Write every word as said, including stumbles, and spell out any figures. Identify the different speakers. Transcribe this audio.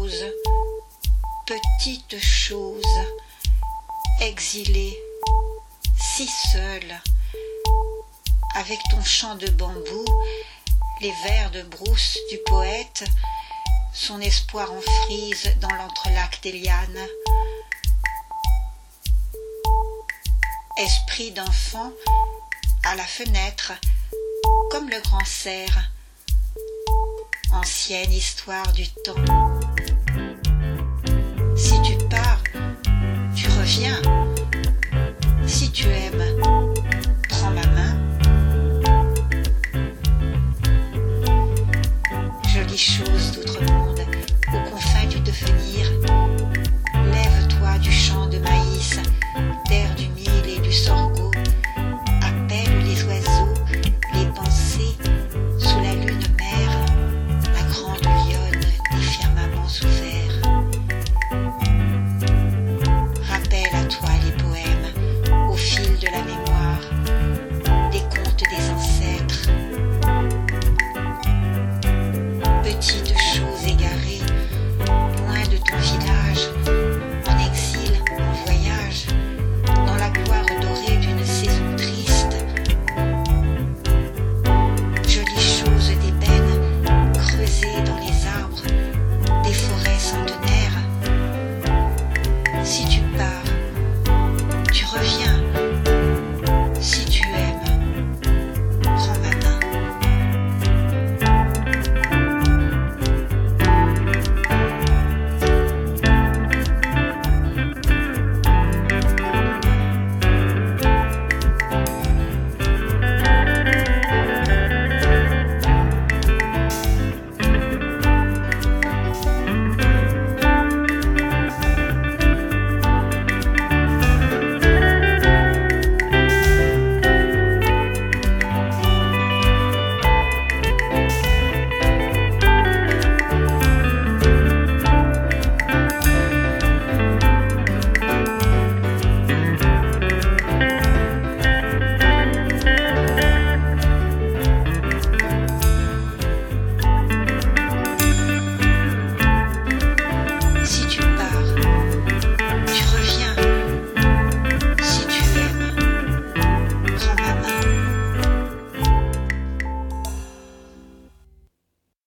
Speaker 1: chose, petite chose, exilée, si seule, avec ton chant de bambou, les vers de brousse du poète, son espoir en frise dans l'entrelac des lianes. Esprit d'enfant à la fenêtre, comme le grand cerf, ancienne histoire du temps.